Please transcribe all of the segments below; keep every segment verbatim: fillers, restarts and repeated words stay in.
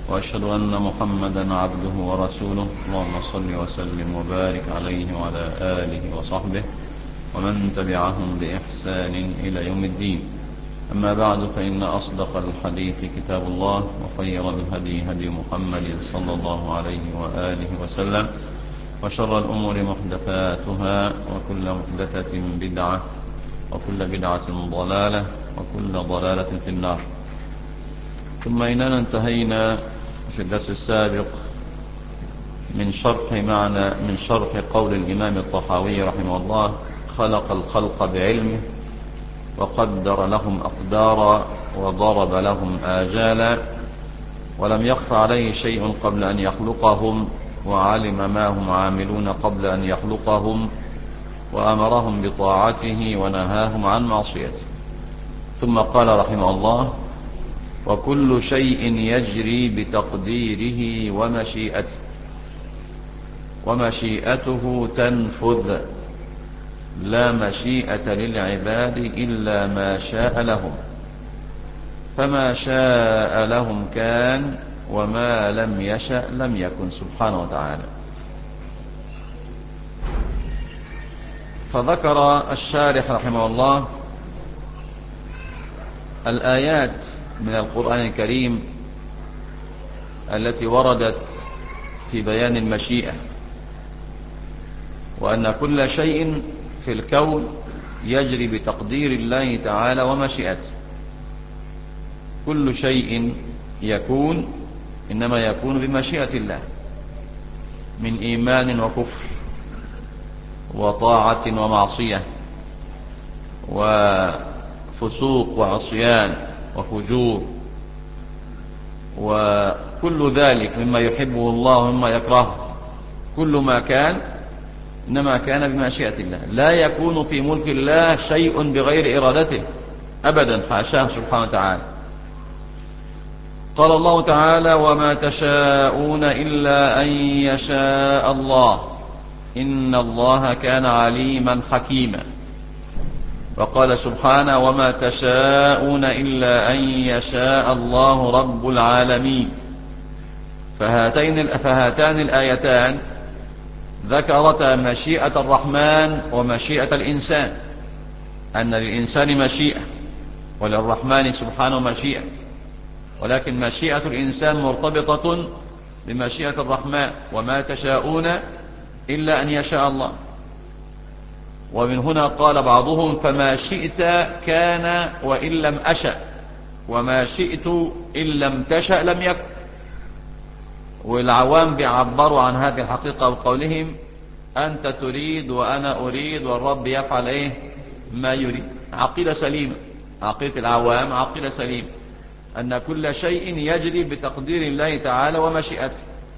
وأشهد أن محمدا عبده ورسوله. اللهم صل وسلم وبارك عليه وعلى آله وصحبه ومن تبعهم بإحسان إلى يوم الدين. أما بعد، فإن أصدق الحديث كتاب الله، وخير الهدي هدي محمد صلى الله عليه وآله وسلم، وشر الأمور محدثاتها، وكل محدثة بدعة، وكل بدعة ضلالة، وكل ضلالة في النار. ثم إننا انتهينا في الدرس السابق من شرح معنى من شرح قول الإمام الطحاوي رحمه الله: خلق الخلق بعلمه وقدر لهم أقدارا وضرب لهم آجالا، ولم يخف عليه شيء قبل أن يخلقهم، وعلم ما هم عاملون قبل أن يخلقهم، وأمرهم بطاعته ونهاهم عن معصيته. ثم قال رحمه الله: وكل شيء يجري بتقديره ومشيئته، ومشيئته تنفذ، لا مشيئة للعباد إلا ما شاء لهم، فما شاء لهم كان، وما لم يشأ لم يكن، سبحانه وتعالى. فذكر الشارح رحمه الله الآيات من القرآن الكريم التي وردت في بيان المشيئة، وأن كل شيء في الكون يجري بتقدير الله تعالى ومشيئته. كل شيء يكون إنما يكون بمشيئة الله، من إيمان وكفر، وطاعة ومعصية، وفسوق وعصيان وفجور، وكل ذلك مما يحبه الله ومما يكرهه. كل ما كان إنما كان بمشيئة الله، لا يكون في ملك الله شيء بغير إرادته أبدا، حاشاه سبحانه وتعالى. قال الله تعالى: وما تشاءون إلا أن يشاء الله إن الله كان عليما حكيما. وقال سبحانه: وما تشاءون إلا أن يشاء الله رب العالمين. فهاتين فهاتان الآيتان ذكرتا مشيئة الرحمن ومشيئة الإنسان، أن للإنسان مشيئة وللرحمن سبحانه مشيئة، ولكن مشيئة الإنسان مرتبطة بمشيئة الرحمن. وما تشاءون إلا أن يشاء الله. ومن هنا قال بعضهم: فما شئت كان وإن لم أشأ، وما شئت إن لم تشأ لم يكن. والعوام بيعبروا عن هذه الحقيقة بقولهم: أنت تريد وأنا أريد والرب يفعل إيه ما يريد. عقيدة سليمة، عقيدة العوام عقيدة سليمة، أن كل شيء يجري بتقدير الله تعالى ومشيئته.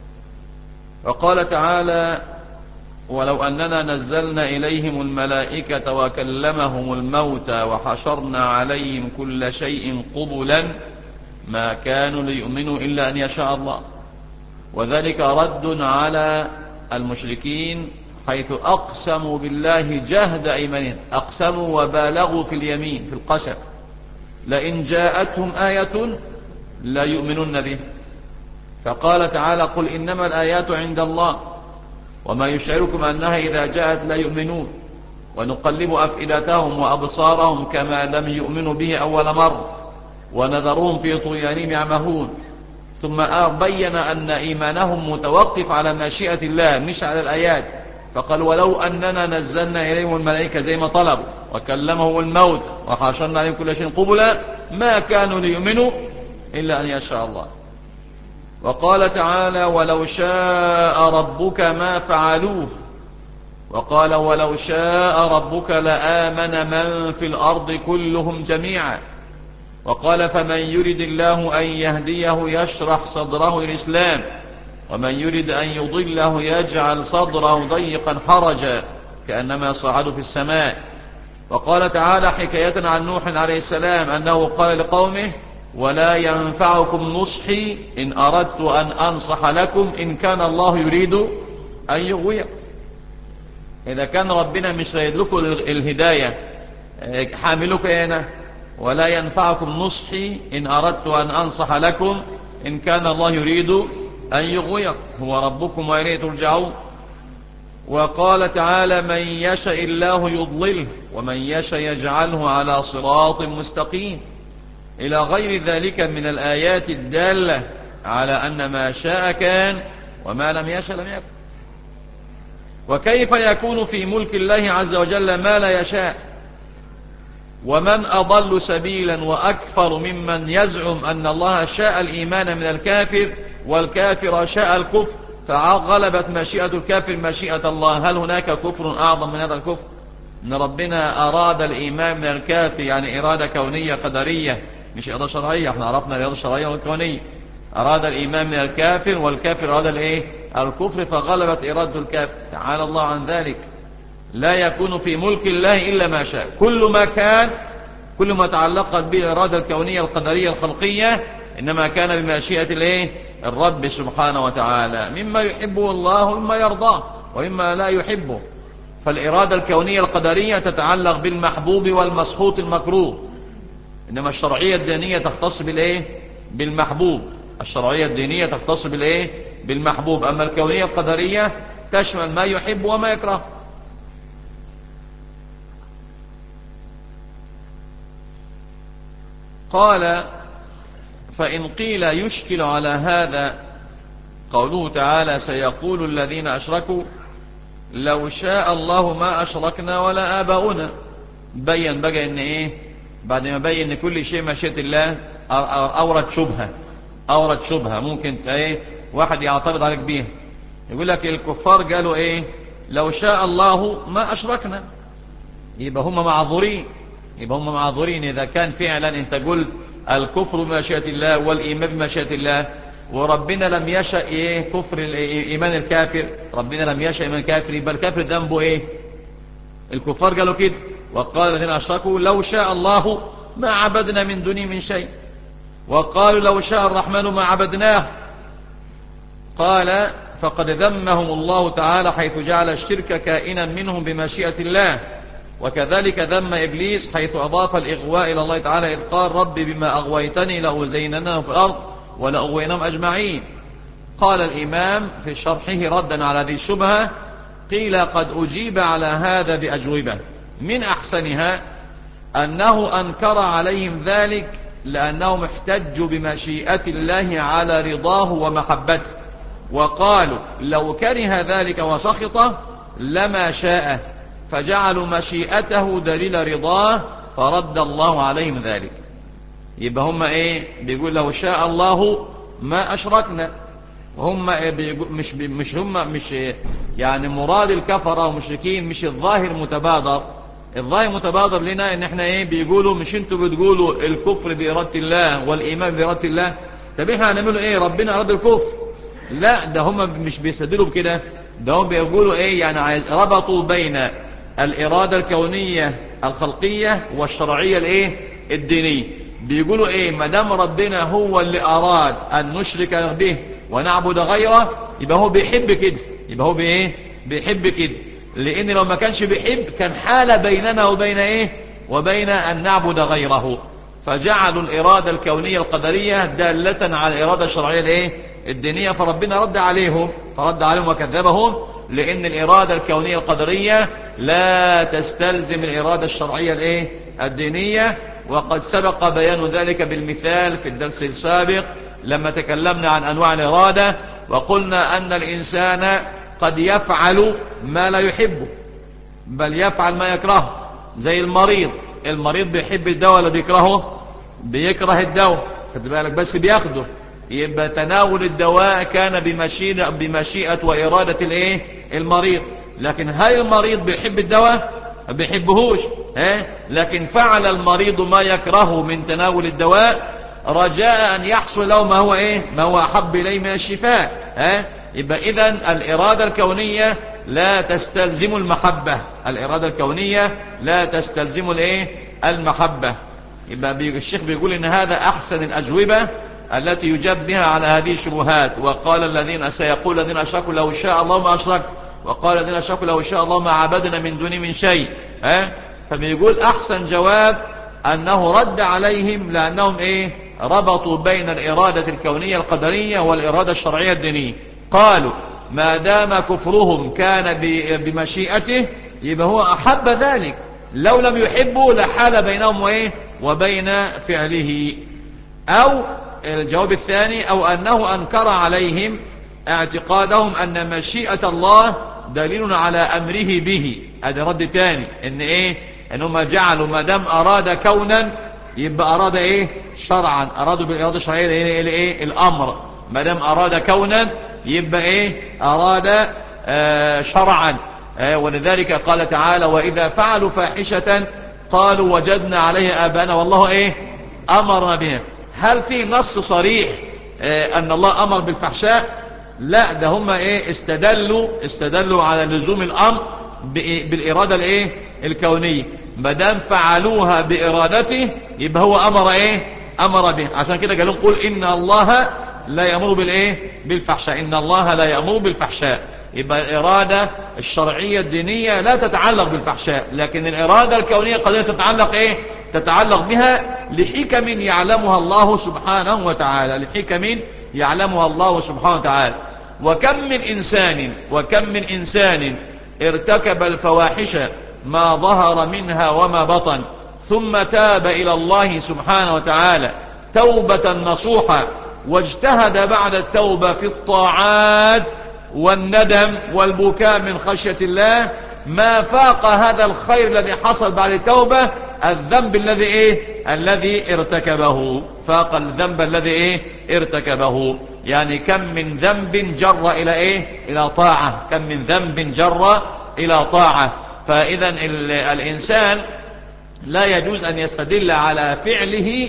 وقال تعالى: ولو أننا نزلنا إليهم الملائكة وكلمهم الموتى وحشرنا عليهم كل شيء قبلا ما كانوا ليؤمنوا إلا أن يشاء الله. وذلك رد على المشركين حيث أقسموا بالله جهد أيمانهم، أقسموا وبالغوا في اليمين في القسم: لئن جاءتهم آية لا يؤمنون به. فقال تعالى: قل إنما الآيات عند الله وما يشعركم أنها إذا جاءت لا يؤمنون، ونقلب أفئدتهم وأبصارهم كما لم يؤمنوا به أول مرة، ونذرهم في طغيانهم يعمهون. ثم بين أن إيمانهم متوقف على مشيئة الله مش على الآيات. فقال: ولو أننا نزلنا إليهم الملائكة زي ما طلبوا وكلمهم الموت وحاشرنا عليهم كل شيء قبلا ما كانوا ليؤمنوا إلا أن يشاء الله. وقال تعالى: ولو شاء ربك ما فعلوه. وقال: ولو شاء ربك لآمن من في الأرض كلهم جميعا. وقال: فمن يرد الله أن يهديه يشرح صدره للإسلام، ومن يرد أن يضله يجعل صدره ضيقا حرجا كأنما يصعد في السماء. وقال تعالى حكاية عن نوح عليه السلام أنه قال لقومه: ولا ينفعكم نصحي إن أردت أن أنصح لكم إن كان الله يريد أن يغويكم. إذا كان ربنا مش رايد لكم الهداية حاملك هنا: ولا ينفعكم نصحي إن أردت أن أنصح لكم إن كان الله يريد أن يغويكم، هو ربكم وإليه ترجعون. وقال تعالى من يشاء الله يضلله ومن يشاء يجعله على صراط مستقيم، إلى غير ذلك من الآيات الدالة على أن ما شاء كان وما لم يشاء لم يكن. وكيف يكون في ملك الله عز وجل ما لا يشاء؟ ومن أضل سبيلا وأكثر ممن يزعم أن الله شاء الإيمان من الكافر والكافر شاء الكفر فغلبت مشيئة الكافر مشيئة الله. هل هناك كفر أعظم من هذا الكفر؟ أن ربنا أراد الإيمان من الكافر، يعني إرادة كونية قدرية مش إرادة شرعية. احنا عرفنا الإرادة الشرعية والكونية. أراد الإيمان من الكافر والكافر أراد الإيه؟ الكفر، فغلبت إرادة الكافر. تعالى الله عن ذلك. لا يكون في ملك الله إلا ما شاء. كل ما كان، كل ما تعلقت به الإرادة الكونية القدرية الخلقية إنما كان بمشيئة الإيه؟ الرب سبحانه وتعالى، مما يحبه الله ومما يرضاه ومما لا يحبه. فالإرادة الكونية القدرية تتعلق بالمحبوب والمسخوط المكروه، إنما الشرعية الدينية تختص بالإيه؟ بالمحبوب. الشرعية الدينية تختص بالإيه؟ بالمحبوب. أما الكونية القدرية تشمل ما يحب وما يكره. قال فإن قيل يشكل على هذا قوله تعالى سيقول الذين أشركوا لو شاء الله ما أشركنا ولا آباؤنا. بين بقى إن إيه؟ بعد ما بين إن كل شيء مشيئة الله أورد شبهة أورد شبهة ممكن إيه واحد يعترض عليك بيها. يقول لك الكفار قالوا إيه؟ لو شاء الله ما أشركنا. يبقى هم معذورين، يبقى هم معذورين إذا كان فعلا أنت قلت الكفر بمشيئة الله والإيمان بمشيئة الله، وربنا لم يشاء إيه؟ كفر إيمان الكافر. ربنا لم يشاء إيمان الكافر، يبقى الكافر ذنبه إيه؟ الكفار قالوا كده وقال الذين أشركوا لو شاء الله ما عبدنا من دونه من شيء، وقالوا لو شاء الرحمن ما عبدناه. قال فقد ذمهم الله تعالى حيث جعل الشرك كائنا منهم بمشيئة الله، وكذلك ذم إبليس حيث أضاف الإغواء إلى الله تعالى إذ قال رب بما أغويتني لأزيننهم في الأرض ولأغوينهم أجمعين. قال الإمام في شرحه ردا على هذه الشبهة قيل قد أجيب على هذا بأجوبة، من أحسنها أنه أنكر عليهم ذلك لأنهم احتجوا بمشيئة الله على رضاه ومحبته، وقالوا لو كره ذلك وسخطه لما شاء، فجعلوا مشيئته دليل رضاه فرد الله عليهم ذلك. يبقى هم ايه؟ بيقول لو شاء الله ما أشركنا. هم مش مش هم مش يعني مراد الكفرة والمشركين مش الظاهر متبادر. الظاهر متبادر لنا ان احنا ايه؟ بيقولوا مش انتوا بتقولوا الكفر بإرادة الله والإيمان بإرادة الله، طب احنا هنعملوا ايه؟ ربنا أراد الكفر. لا، ده هم مش بيستدلوا بكده، ده هم بيقولوا ايه؟ يعني ربطوا بين الإرادة الكونية الخلقية والشرعية الايه؟ الدينية. بيقولوا ايه؟ ما دام ربنا هو اللي أراد أن نشرك به ونعبد غيره يبقى هو بيحب كده، يبقى هو بايه؟ بيحب كده، لأن لو ما كانش بيحب كان حال بيننا وبين ايه؟ وبين أن نعبد غيره. فجعلوا الإرادة الكونية القدرية دالة على الإرادة الشرعية الايه؟ الدينية، فربنا رد عليهم فرد عليهم وكذبهم، لأن الإرادة الكونية القدرية لا تستلزم الإرادة الشرعية الايه؟ الدينية. وقد سبق بيان ذلك بالمثال في الدرس السابق لما تكلمنا عن أنواع الإرادة، وقلنا أن الإنسان قد يفعل ما لا يحبه بل يفعل ما يكرهه، زي المريض. المريض بيحب الدواء ولا بيكرهه؟ بيكره الدواء، خد بالك، بس بياخده. يبقى تناول الدواء كان بمشيئة, بمشيئة وإرادة الايه؟ المريض. لكن هل المريض بيحب الدواء؟ ما بيحبهوش، ها؟ لكن فعل المريض ما يكرهه من تناول الدواء رجاء أن يحصل له ما هو ايه؟ ما هو أحب إليه من الشفاء، ها؟ يبقى إذن الإرادة الكونية لا تستلزم المحبة، الإرادة الكونية لا تستلزم الايه؟ المحبة. يبقى الشيخ بيقول إن هذا أحسن الأجوبة التي يجاب بها على هذه الشبهات. وقال الذين سيقول الذين أشركوا لو شاء الله ما أشرك، وقال الذين أشركوا لو شاء الله ما عبدنا من دونه من شيء، ها؟ فبيقول أحسن جواب أنه رد عليهم لأنهم إيه؟ ربطوا بين الإرادة الكونية القدرية والإرادة الشرعية الدينية. قالوا ما دام كفرهم كان بمشيئته يبقى هو أحب ذلك، لو لم يحبوا لحال بينهم وإيه وبين فعله. أو الجواب الثاني أو أنه أنكر عليهم اعتقادهم أن مشيئة الله دليل على أمره به. هذا رد تاني إن إيه إنهم جعلوا ما دام أراد كونا يبقى أراد إيه شرعا، أرادوا بالإرادة الشرعية إيه, إيه الأمر، ما دام أراد كونا يبقى إيه أراد آه شرعا. آه ولذلك قال تعالى وإذا فعلوا فاحشة قالوا وجدنا عليها آباءنا والله إيه أمرنا بها. هل في نص صريح آه أن الله أمر بالفحشاء؟ لا، ده هم إيه استدلوا استدلوا على لزوم الأمر بالإرادة الإيه الكونية، ما دام فعلوها بإرادته يبقى هو أمر إيه أمر به. عشان كده قالوا قل إن الله لا يأمر بالإيه بالفحشاء، إن الله لا يأمر بالفحشاء. يبقى الإرادة الشرعية الدينية لا تتعلق بالفحشاء، لكن الإرادة الكونية قد تتعلق إيه تتعلق بها لحكم يعلمها الله سبحانه وتعالى، لحكم يعلمها الله سبحانه وتعالى. وكم من إنسان وكم من إنسان ارتكب الفواحش ما ظهر منها وما بطن ثم تاب إلى الله سبحانه وتعالى توبة نصوحة واجتهد بعد التوبة في الطاعات والندم والبكاء من خشية الله، ما فاق هذا الخير الذي حصل بعد التوبة الذنب الذي ايه الذي ارتكبه، فاق الذنب الذي ايه ارتكبه. يعني كم من ذنب جر الى ايه الى طاعة، كم من ذنب جر الى طاعة. فاذا الانسان لا يجوز ان يستدل على فعله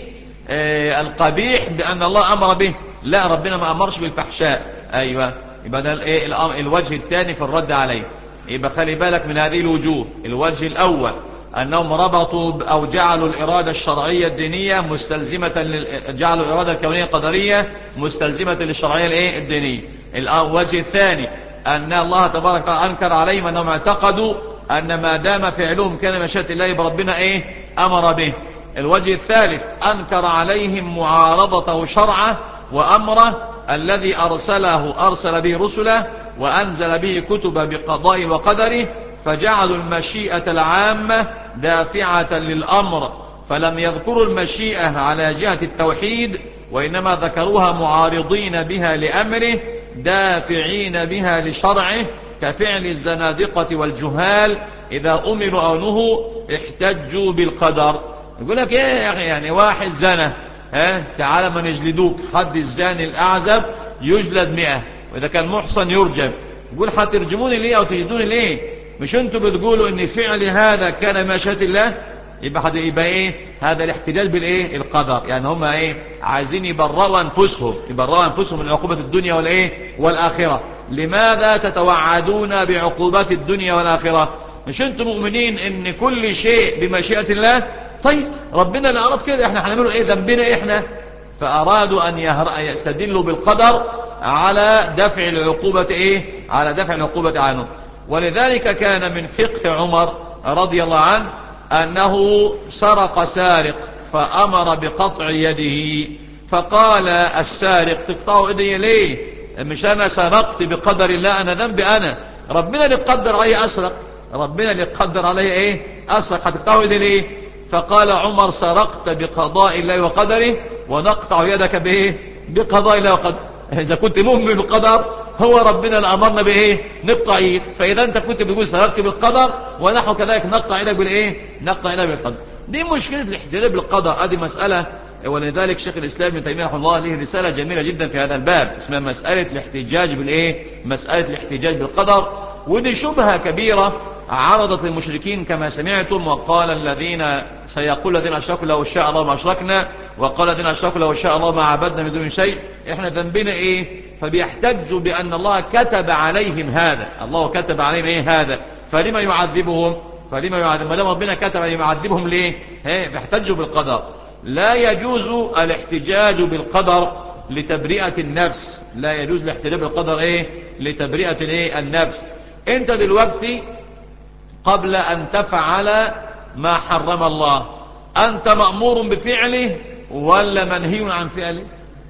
القبيح بان الله امر به، لا، ربنا ما امرش بالفحشاء. ايوه، يبقى ده الايه الوجه الثاني في الرد عليه. يبقى خلي بالك من هذه الوجوه. الوجه الاول أنهم ربطوا أو جعلوا الإرادة الشرعية الدينية مستلزمة لل... جعلوا الإرادة الكونية القدرية مستلزمة للشرعية الدينية. الوجه الثاني أن الله تبارك وتعالى أنكر عليهم أنهم اعتقدوا أن ما دام فعلهم كان مشيئة الله بربنا إيه أمر به. الوجه الثالث أنكر عليهم معارضته شرعه وأمره الذي أرسله أرسل به رسله وأنزل به كتب بقضاء وقدره، فجعلوا المشيئة العامة دافعة للأمر، فلم يذكروا المشيئة على جهة التوحيد وإنما ذكروها معارضين بها لأمره دافعين بها لشرعه، كفعل الزنادقة والجهال إذا أمروا أو نهوا احتجوا بالقدر. يقول لك ايه يا أخي، يعني واحد زنى ها تعالى ما نجلدوك، حد الزاني الأعزب يجلد مئة، وإذا كان محصن يرجم. يقول هترجموني ليه أو تجدوني ليه؟ مش انتوا بتقولوا ان فعل هذا كان مشيئة الله؟ يبقى حد يبقى ايه هذا الاحتجاج بالايه القدر. يعني هم ايه عايزين يبرئوا انفسهم يبرئوا انفسهم من عقوبة الدنيا والايه والاخرة. لماذا تتوعدون بعقوبات الدنيا والاخرة؟ مش انتوا مؤمنين ان كل شيء بمشيئة الله؟ طيب ربنا اللي اراد كده، احنا هنعمله ايه؟ ذنبنا احنا؟ فارادوا ان يستدلوا بالقدر على دفع العقوبة ايه على دفع العقوبة عنه. ولذلك كان من فقه عمر رضي الله عنه أنه سرق سارق فأمر بقطع يده، فقال السارق تقطع يدي ليه؟ مش أنا سرقت بقدر الله، أنا ذنبي أنا، ربنا اللي قدر علي أسرق، ربنا اللي قدر علي إيه أسرق، هتقطع يدي ليه؟ فقال عمر سرقت بقضاء الله وقدره ونقطع يدك بإيه بقضاء الله وقدره. إذا كنت مؤمن بالقدر هو ربنا اللي أمرنا بإيه نقطع يد، فإذا أنت كنت بتقول سرقت بالقدر ونحن كذلك نقطع يدك بالإيه نقطع يدك بالقدر. دي مشكلة الاحتجاج بالقدر، هذه مسألة. ولذلك شيخ الإسلام ابن تيمية رحمه الله له رسالة جميلة جدا في هذا الباب اسمها مسألة الاحتجاج بالإيه مسألة الاحتجاج بالقدر. ودي شبهة كبيرة عرضت للمشركين كما سمعتم، وقال الذين سيقول الذين أشركوا لو شاء الله ما أشركنا، وقال الذين أشركوا لو شاء الله ما عبدنا من دون شيء، إحنا ذنبنا إيه؟ فبيحتجوا بأن الله كتب عليهم هذا، الله كتب عليهم إيه هذا، فلما يعذبهم فلما يعذبهم ما دام ربنا كتب يعذبهم ليه؟ بيحتجوا بالقدر. لا يجوز الاحتجاج بالقدر لتبرئة النفس، لا يجوز الاحتجاج بالقدر إيه لتبرئة الإيه النفس. أنت دلوقتي قبل أن تفعل ما حرم الله أنت مأمور بفعله ولا منهي عن فعله؟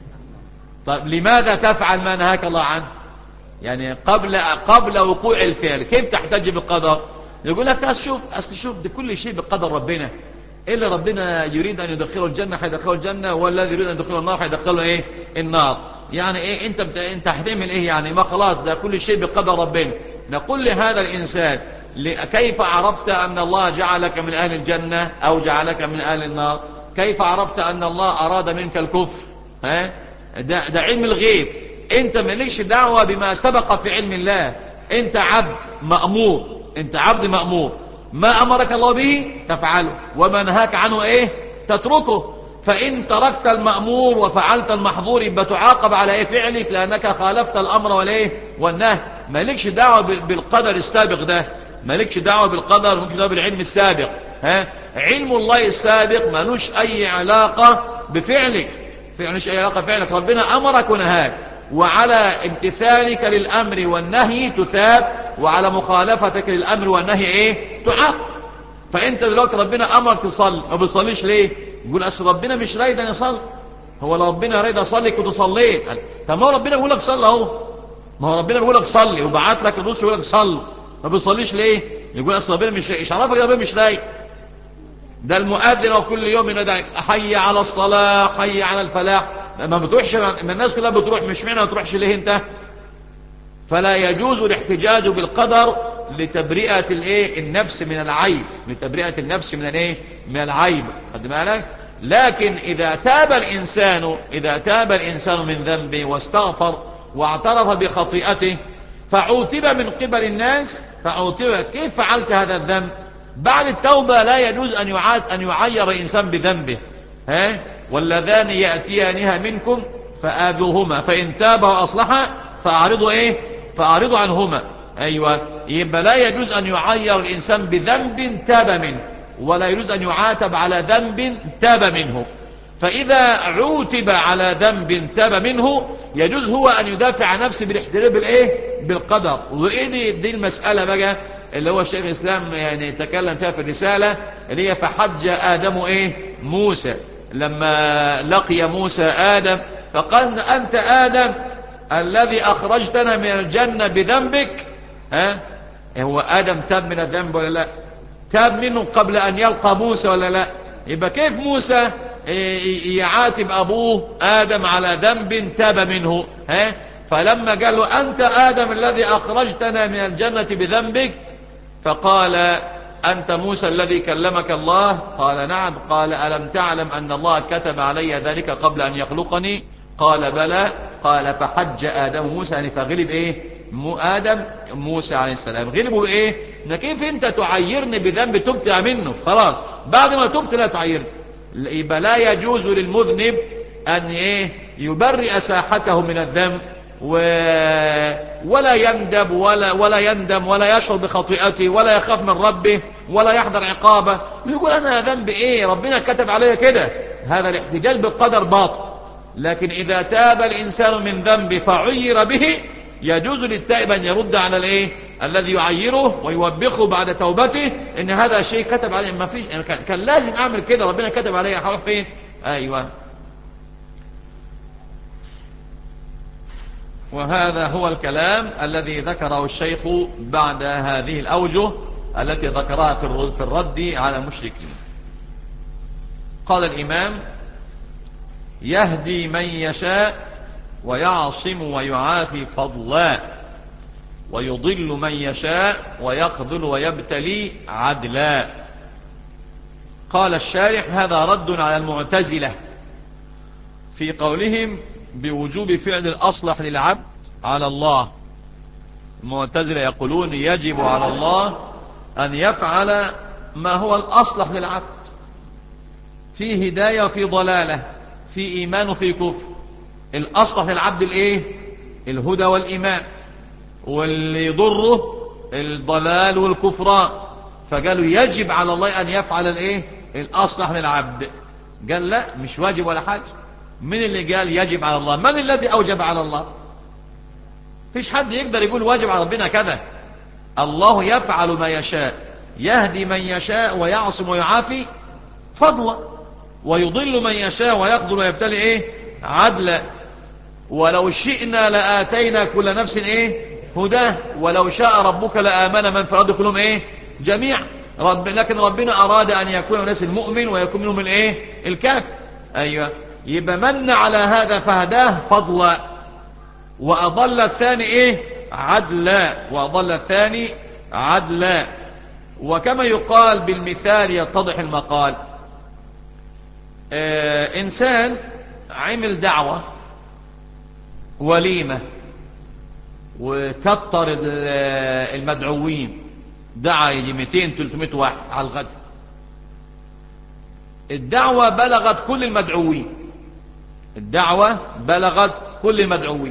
طيب لماذا تفعل ما نهاك الله عنه؟ يعني قبل قبل وقوع الفعل كيف تحتج بالقدر؟ يقول لك أصل شوف أصل شوف ده كل شيء بقدر ربنا، إلا ربنا يريد أن يدخله الجنة حيدخله الجنة، والذي يريد أن يدخله النار حيدخله إيه؟ النار. يعني إيه أنت بت... أنت هتعمل إيه يعني؟ ما خلاص ده كل شيء بقدر ربنا. نقول لهذا الإنسان كيف عرفت أن الله جعلك من أهل الجنة أو جعلك من أهل النار؟ كيف عرفت أن الله أراد منك الكفر؟ ها؟ ده, ده علم الغيب. أنت مالكش دعوة بما سبق في علم الله. أنت عبد مأمور، أنت عبد مأمور، ما أمرك الله به تفعله، وما نهاك عنه إيه تتركه. فإن تركت المأمور وفعلت المحظور يبقى تعاقب على إيه فعلك، لأنك خالفت الأمر والإيه والنهي. مالكش دعوة بالقدر السابق ده، مالكش دعوة بالقدر، مالكش دعوة بالعلم السابق. ها؟ علم الله السابق مالوش أي علاقة بفعلك، مالوش أي علاقة بفعلك. ربنا أمرك ونهاك، وعلى امتثالك للأمر والنهي تثاب، وعلى مخالفتك للأمر والنهي إيه تعاقب. فأنت دلوقتي ربنا أمرك تصلي، ما بتصليش ليه؟ يقول أصل ربنا مش رايد أن يصلي. هو لو ربنا رايد أصلي كنت صليت. طب ما هو ربنا بيقول لك صلي أهو، ما هو ربنا بيقول لك صلي وبعت لك الرسل يقول لك صلي، ما بتصليش ليه؟ يقول أصل ربنا مش رايد. إيش عرفك ربنا مش رايد؟ ده المؤذن وكل يوم ينادي حي على الصلاة حي على الفلاح، ما بتروحش، ما الناس كلها بتروح، مش معنى ما تروحش ليه انت؟ فلا يجوز الاحتجاج بالقدر لتبرئة الايه النفس من العيب، لتبرئة النفس من الايه من العيب. خد بالك. لكن إذا تاب الإنسان إذا تاب الإنسان من ذنبه واستغفر واعترف بخطيئته فعوتب من قبل الناس، فعوتب كيف فعلت هذا الذنب؟ بعد التوبة لا يجوز أن يعاد أن يعير الإنسان بذنبه. ها؟ واللذان يأتيانها منكم فآذوهما فإن تابا وأصلحا فأعرضوا إيه فأعرضوا عنهما. أيوة. يبقى لا يجوز أن يعير الإنسان بذنب تاب منه، ولا يجوز أن يعاتب على ذنب تاب منه. فإذا عوتب على ذنب تاب منه يجوز هو أن يدافع عن نفسه بالاحتجاج بالإيه بالقدر. وإيه دي المسألة بقى اللي هو الشيخ الإسلام يعني تكلم فيها في الرسالة، اللي هي فحج آدم إيه موسى، لما لقي موسى آدم فقال أنت آدم الذي أخرجتنا من الجنة بذنبك. ها؟ هو آدم تاب من الذنب ولا لا؟ تاب منه قبل أن يلقى موسى ولا لا؟ يبقى كيف موسى يعاتب أبوه آدم على ذنب تاب منه؟ ها؟ فلما قال له أنت آدم الذي أخرجتنا من الجنة بذنبك، فقال أنت موسى الذي كلمك الله؟ قال نعم. قال ألم تعلم أن الله كتب علي ذلك قبل أن يخلقني؟ قال بلى. قال فحج آدم موسى، يعني فغلب إيه مو آدم موسى عليه السلام، غلبوا بإيه؟ كيف أنت تعيرني بذنب تبت منه؟ خلاص بعد ما تبت لا تعيرني. يبقى لا يجوز للمذنب أن إيه يبرئ ساحته من الذنب و... ولا يندب ولا ولا يندم ولا يشعر بخطيئته ولا يخاف من ربه ولا يحضر عقابه، ويقول أنا ذنب إيه ربنا كتب علي كده. هذا الاحتجاج بالقدر باطل. لكن إذا تاب الإنسان من ذنب فعير به يجوز للتائب أن يرد على الإيه الذي يعيره ويوبخه بعد توبته إن هذا شيء كتب عليه. ما فيش يعني كان لازم أعمل كده، ربنا كتب عليه. هروح فين؟ أيوة. وهذا هو الكلام الذي ذكره الشيخ بعد هذه الأوجه التي ذكرها في الرد على المشركين. قال الإمام يهدي من يشاء ويعصم ويعافي فضلا ويضل من يشاء ويخذل ويبتلي عدلا. قال الشارح هذا رد على المعتزلة في قولهم بوجوب فعل الأصلح للعبد على الله. المعتزلة يقولون يجب على الله أن يفعل ما هو الأصلح للعبد، في هداية وفي ضلالة، في إيمان وفي كفر. الأصلح للعبد الإيه؟ الهدى والإيمان، واللي يضره الضلال والكفران. فقالوا يجب على الله أن يفعل الإيه؟ الأصلح للعبد. قال لا مش واجب ولا حاجة. من اللي قال يجب على الله؟ من الذي أوجب على الله؟ فيش حد يقدر يقول واجب على ربنا كذا. الله يفعل ما يشاء، يهدي من يشاء ويعصم ويعافي فضلا. ويضل من يشاء ويخذل ويبتلي ايه عدلا. ولو شئنا لآتينا كل نفس ايه هداه ولو شاء ربك لآمن من في الأرض كلهم ايه جميعا. رب لكن ربنا أراد أن يكون الناس المؤمن ويكون منهم الايه الكافر. أيوة، يبقى من على هذا فهداه فضلا وأضل الثاني ايه عدلا وأضل الثاني عدلا. وكما يقال بالمثال يتضح المقال. آه إنسان عمل دعوة وليمة وكتر المدعوين، دعا يجي مئتين ثلاثمائة واحد على الغد. الدعوة بلغت كل المدعوين، الدعوة بلغت كل المدعوين.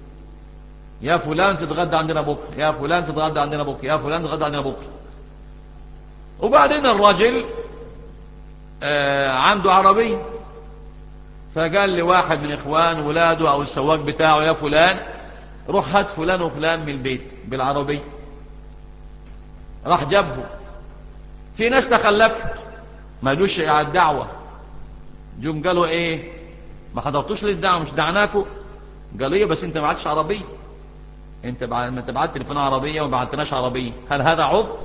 يا فلان تتغدى عندنا بكرة، يا فلان تتغدى عندنا بكرة، يا فلان تتغدى عندنا بكرة. وبعدين الرجل آه عنده عربية، فقال لي واحد من إخوان ولاده أو السواق بتاعه يا فلان روح هات فلان وفلان من البيت بالعربية. راح جابه. في ناس تخلفت ما دوش على الدعوة، جم قالوا ايه ما حضرتوش للدعوة مش دعناكوا؟ قالوا ايه بس انت ما بعتش عربية، انت ما تبعت تليفون عربية وما بعتناش عربية. هل هذا عذر؟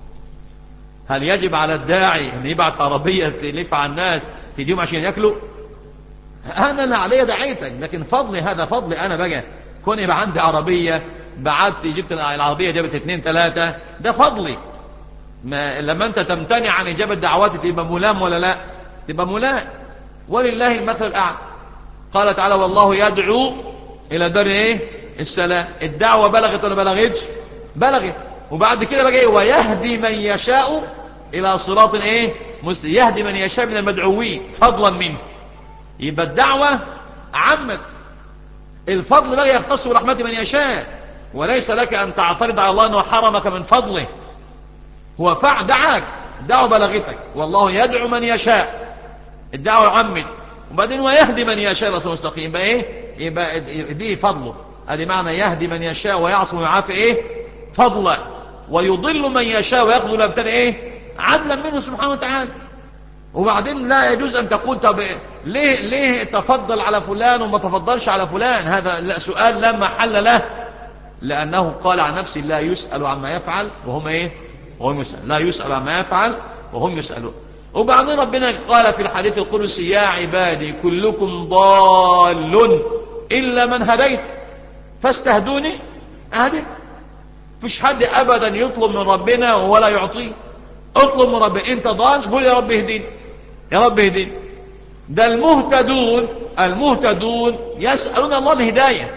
هل يجب على الداعي ان يبعث عربية تلف على الناس تجيهم عشان ياكلوا؟ انا اللي عليا دعيتك، لكن فضلي هذا فضلي انا بقى كون يبقى عندي عربية بعت جبت العربية جابت اثنين ثلاثة ده فضلي. ما لما انت تمتنع عن اجابة دعواتي تبقى ملام ولا لا؟ تبقى ملام. ولله المثل الاعلى. قال تعالى والله يدعو الى دار ايه السلام. الدعوة بلغت ولا بلغتش؟ بلغت. وبعد كده بقى ايه ويهدي من يشاء الى صراط ايه مستقيم. يهدي من يشاء من المدعوين فضلا منه. يبقى الدعوة عمت. الفضل بقى يختص برحمة من يشاء، وليس لك أن تعترض على الله أنه حرمك من فضله. هو فع دعاك، الدعوة بلغتك والله يدعو من يشاء، الدعوة عمت. وبعدين ويهدي من يشاء رسول مستقيم. يبقى ايه يبقى دي فضله. ادي معنى يهدي من يشاء ويعصم ويعافي ايه فضلا. ويضل من يشاء ويخذل ويبتلي ايه عدلا منه سبحانه وتعالى. وبعدين لا يجوز أن تقول طب ليه ليه تفضل على فلان وما تفضلش على فلان. هذا لا سؤال لا محل له، لأنه قال عن نفسه لا يسأل عما يفعل وهم إيه وهم يسأل. لا يسأل عما يفعل وهم يسألون. وبعدين ربنا قال في الحديث القدسي يا عبادي كلكم ضال إلا من هديت فاستهدوني أهدي. فيش حد أبدا يطلب من ربنا ولا يعطيه. اطلب من ربنا انت ضال قول يا رب اهديني يا رب اهديني. ده المهتدون المهتدون يسألون الله الهداية.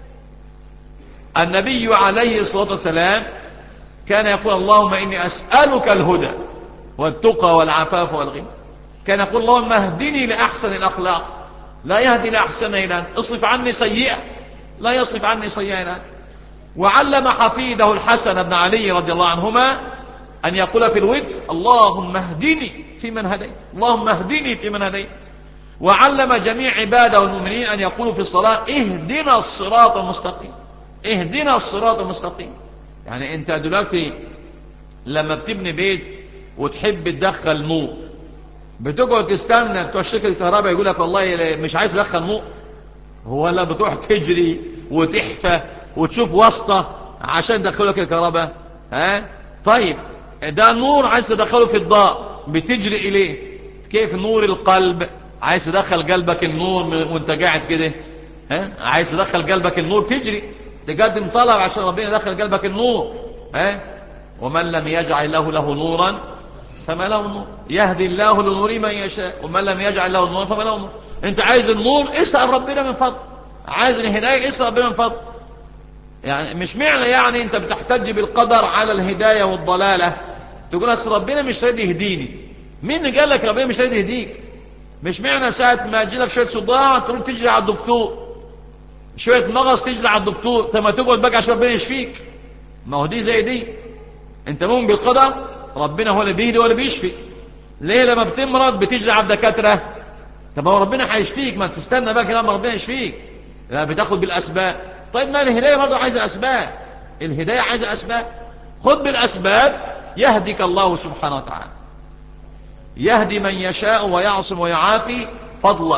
النبي عليه الصلاة والسلام كان يقول اللهم إني أسألك الهدى والتقى والعفاف والغنى. كان يقول اللهم اهدني لأحسن الأخلاق لا يهدي لأحسن إلا أنت. اصرف عني سيئة لا يصرف عني سيئة إلا أنت. وعلم حفيده الحسن بن علي رضي الله عنهما أن يقول في الوتر اللهم اهدني في من هديت اللهم اهدني في من هديت. وعلم جميع عباده والمؤمنين أن يقولوا في الصلاة اهدنا الصراط المستقيم اهدنا الصراط المستقيم. يعني انت دلوقتي لما بتبني بيت وتحب تدخل نور بتقعد تستنى بتوع شركة الكهرباء يقول لك والله مش عايز تدخل نور، هو لا بتروح تجري وتحفى وتشوف واسطة عشان تدخلك الكهرباء؟ ها طيب ده نور عايز تدخله في الضاء بتجري إليه. كيف نور القلب عايز تدخل قلبك النور وانت قاعد كده؟ ها عايز تدخل قلبك النور تجري تقدم طلب عشان ربنا يدخل قلبك النور. ها ومن لم يجعل له له نورا فما له نور يهدي الله لنور من يشاء ومن لم يجعل له نور فما له نور. انت عايز النور اسأل ربنا من فضل، عايز الهداية اسأل ربنا من فضل. يعني مش معنى يعني انت بتحتج بالقدر على الهداية والضلالة تقول اصل ربنا مش راضي يهديني. مين اللي قال لك ربنا مش راضي يهديك؟ مش معنى ساعة ما يجي لك شوية صداع تروح تجري على الدكتور، شوية مغص تجري على الدكتور، طب ما تقعد بقى عشان ربنا يشفيك. ما هو دي زي دي. انت مؤمن بالقدر ربنا هو اللي بيهدي هو اللي بيشفي. ليه لما بتمرض بتجري على الدكاترة؟ طب هو ربنا هيشفيك ما تستنى بقى لما ربنا يشفيك. لا بتاخد بالاسباب. طيب ما الهداية برضه عايزة اسباب. الهداية عايزة اسباب. خذ بالاسباب يهديك الله سبحانه وتعالى. يهدي من يشاء ويعصم ويعافي فضلا.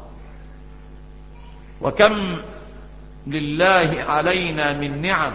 وكم لله علينا من نعم،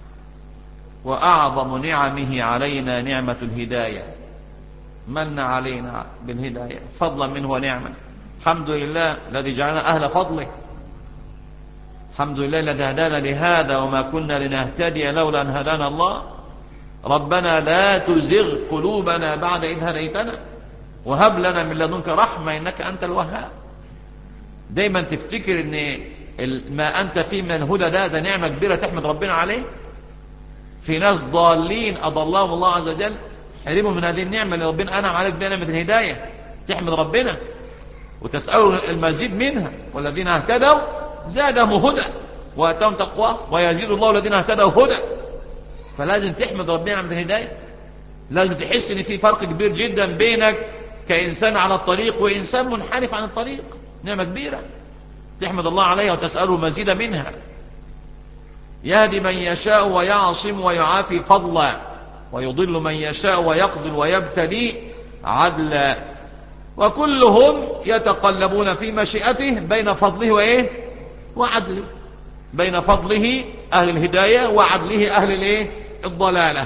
وأعظم نعمه علينا نعمة الهداية، من علينا بالهداية فضلا منه ونعمة. الحمد لله الذي جعلنا أهل فضله، الحمد لله الذي هدانا لهذا وما كنا لنهتدي لولا أن هدانا الله. ربنا لا تزغ قلوبنا بعد إذ هديتنا وهب لنا من لدنك رحمة إنك أنت الوهاب. دايما تفتكر ان ما أنت فيه من الهدى ده ده نعمة كبيرة تحمد ربنا عليه. في ناس ضالين أضلهم الله عز وجل، حرموا من هذه النعمة اللي ربنا أنعم عليك بها، نعمة الهداية، تحمد ربنا وتسألوا المزيد منها. والذين اهتدوا زادهم هدى وآتاهم تقوى ويزيد الله الذين اهتدوا هدى. فلازم تحمد ربنا على الهداية، لازم تحس ان في فرق كبير جدا بينك كإنسان على الطريق وإنسان منحرف عن الطريق. نعمة كبيرة تحمد الله عليها وتسأله المزيد منها. يهدي من يشاء ويعصم ويعافي فضلا، ويضل من يشاء ويخذل ويبتلي عدلا، وكلهم يتقلبون في مشيئته بين فضله وإيه وعدله، بين فضله أهل الهداية وعدله أهل الإيه الضلالة.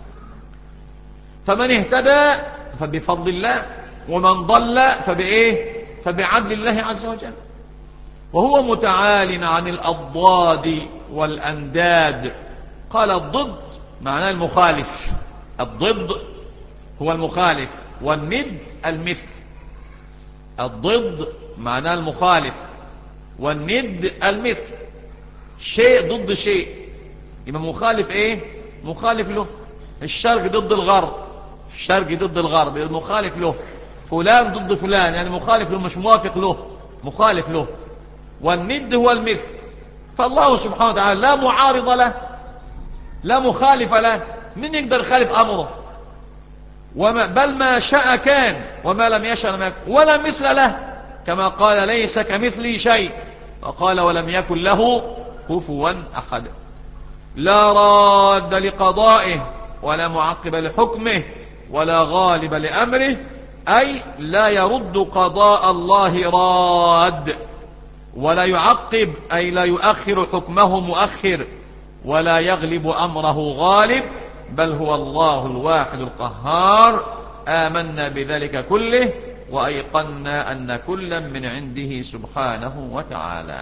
فمن اهتدى فبفضل الله، ومن ضل فبإيه فبعدل الله عز وجل. وهو متعال عن الأضداد والأنداد. قال الضد معناه المخالف، الضد هو المخالف، والند المثل. الضد معناه المخالف، والند المثل. شيء ضد شيء يبقى مخالف ايه مخالف له. الشرق ضد الغرب، الشرق ضد الغرب المخالف له. فلان ضد فلان يعني مخالف له، مش موافق له، مخالف له. والند هو المثل. فالله سبحانه وتعالى لا معارض له، لا مخالف له. من يقدر يخالف أمره؟ وما بل ما شاء كان وما لم يشاء لم يكن، ولا مثل له، كما قال ليس كمثلي شيء، وقال ولم يكن له كفوا أحد. لا راد لقضائه ولا معقب لحكمه ولا غالب لأمره، أي لا يرد قضاء الله راد، ولا يعقب أي لا يؤخر حكمه مؤخر، ولا يغلب أمره غالب، بل هو الله الواحد القهار. آمنا بذلك كله وأيقنا أن كلا من عنده سبحانه وتعالى.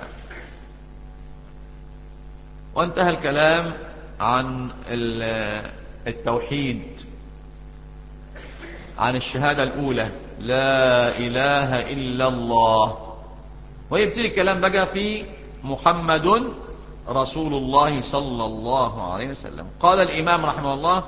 وانتهى الكلام عن التوحيد، عن الشهادة الأولى لا إله إلا الله. ويبتدي الكلام بقى في محمد رسول الله صلى الله عليه وسلم. قال الإمام رحمه الله: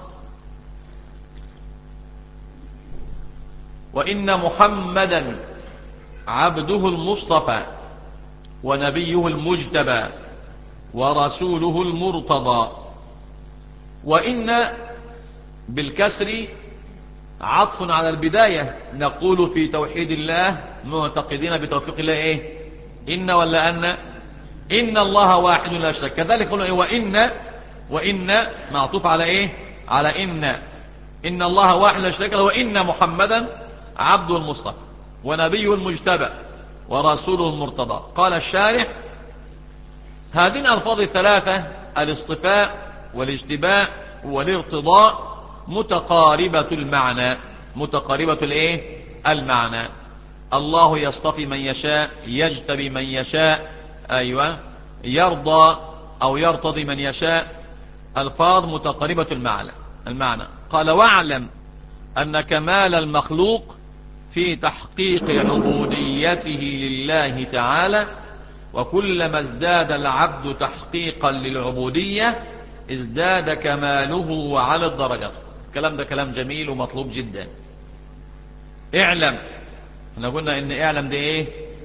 وإن محمدا عبده المصطفى ونبيه المجتبى ورسوله المرتضى. وإن بالكسر عطف على البداية. نقول في توحيد الله معتقدين بتوفيق الله ايه إن ولا أن إن الله واحد لا شريك. كذلك قلنا إيه وإن وإن معطوف على ايه على إن إن الله واحد لا شريك له، وإن محمدا عبده المصطفى ونبيه المجتبى ورسوله المرتضى. قال الشارح: هذه الألفاظ الثلاثة الاصطفاء والاجتباء والارتضاء متقاربة المعنى، متقاربة الايه المعنى. الله يصطفي من يشاء، يجتبي من يشاء، ايوه يرضى او يرتضي من يشاء. الفاظ متقاربة المعنى المعنى قال: واعلم ان كمال المخلوق في تحقيق عبوديته لله تعالى، وكلما ازداد العبد تحقيقا للعبودية ازداد كماله وعلى الدرجات. الكلام ده كلام جميل ومطلوب جدا. اعلم، احنا قلنا ان اعلم دي ايه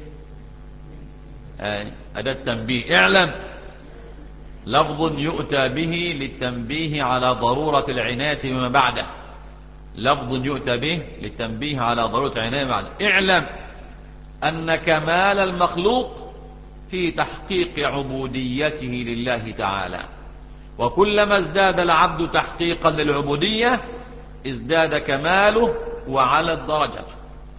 آه اداة تنبيه. اعلم لفظ يؤتى به للتنبيه على ضرورة العناية بما بعده، لفظ يؤتى به للتنبيه على ضرورة العناية بما بعده. اعلم ان كمال المخلوق في تحقيق عبوديته لله تعالى، وكلما ازداد العبد تحقيقا للعبودية ازداد كماله وعلت درجته.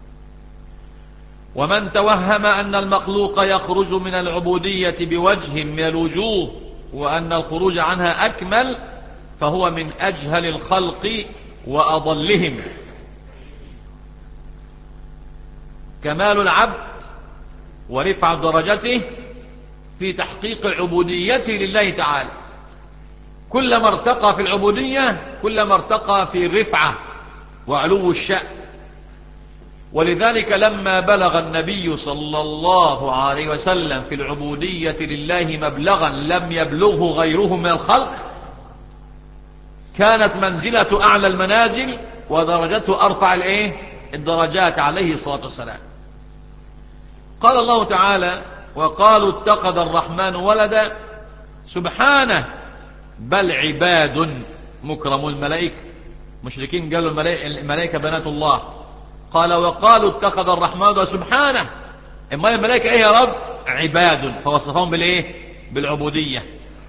ومن توهم أن المخلوق يخرج من العبودية بوجه من الوجوه وأن الخروج عنها أكمل فهو من أجهل الخلق وأضلهم. كمال العبد ورفع درجته في تحقيق عبوديته لله تعالى. كلما ارتقى في العبودية كلما ارتقى في الرفعة وعلو الشأن. ولذلك لما بلغ النبي صلى الله عليه وسلم في العبودية لله مبلغا لم يبلغه غيره من الخلق كانت منزلة أعلى المنازل ودرجته أرفع الإيه؟ الدرجات عليه الصلاة والسلام. قال الله تعالى: وقالوا اتخذ الرحمن ولدا سبحانه بل عباد مكرمون. الملائكة مشركين قالوا الملائكة بنات الله. قال: وقالوا اتخذ الرحمن ولدا سبحانه. اما الملائكة ايه يا رب؟ عباد، فوصفهم بالايه؟ بالعبودية.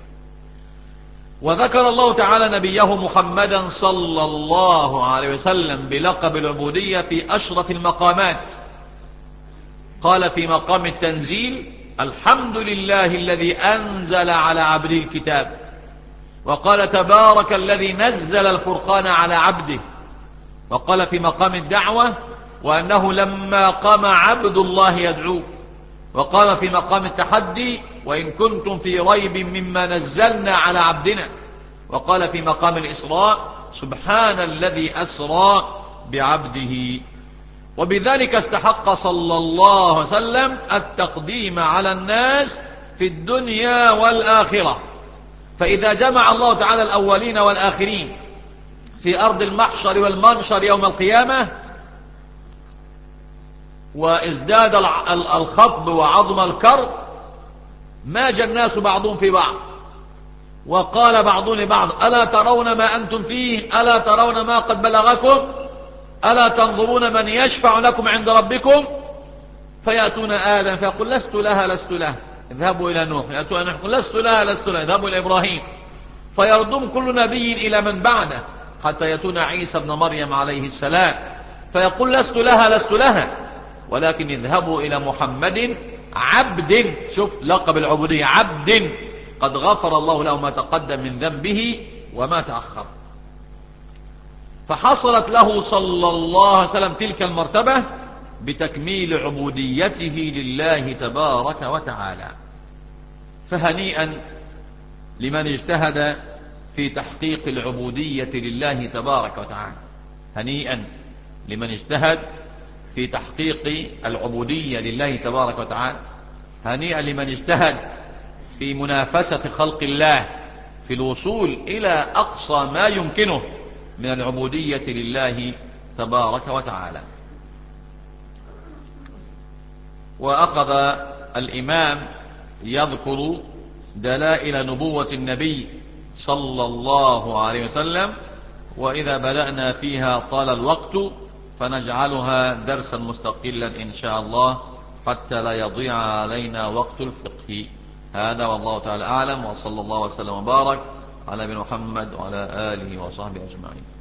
وذكر الله تعالى نبيه محمدا صلى الله عليه وسلم بلقب العبودية في أشرف المقامات. قال في مقام التنزيل: الحمد لله الذي أنزل على عبده الكتاب. وقال: تبارك الذي نزل الفرقان على عبده. وقال في مقام الدعوة: وأنه لما قام عبد الله يدعوه. وقال في مقام التحدي: وإن كنتم في ريب مما نزلنا على عبدنا. وقال في مقام الإسراء: سبحان الذي أسرى بعبده. وبذلك استحق صلى الله عليه وسلم التقديم على الناس في الدنيا والآخرة. فإذا جمع الله تعالى الأولين والآخرين في أرض المحشر والمنشر يوم القيامة وازداد الخطب وعظم الكرب ماج الناس بعضهم في بعض وقال بعضهم لبعض: ألا ترون ما أنتم فيه؟ ألا ترون ما قد بلغكم؟ ألا تنظرون من يشفع لكم عند ربكم؟ فيأتون آدم فيقول: لست لها لست لها اذهبوا إلى نوح. يأتون نوح يقول: لست لها لست لها اذهبوا إلى إبراهيم. فيردم كل نبي إلى من بعده حتى يأتون عيسى ابن مريم عليه السلام فيقول: لست لها لست لها ولكن اذهبوا إلى محمد عبد. شوف لقب العبودية: عبد قد غفر الله له ما تقدم من ذنبه وما تأخر. فحصلت له صلى الله عليه وسلم تلك المرتبة بتكميل عبوديته لله تبارك وتعالى. فهنيئا لمن اجتهد في تحقيق العبودية لله تبارك وتعالى. هنيئا لمن اجتهد في تحقيق العبودية لله تبارك وتعالى. هنيئا لمن اجتهد في منافسة خلق الله في الوصول إلى أقصى ما يمكنه من العبودية لله تبارك وتعالى. وأخذ الإمام يذكر دلائل نبوة النبي صلى الله عليه وسلم، وإذا بدأنا فيها طال الوقت فنجعلها درسا مستقلا إن شاء الله حتى لا يضيع علينا وقت الفقه. هذا والله تعالى أعلم، وصلى الله وسلم وبارك على نبينا محمد وعلى آله وصحبه أجمعين.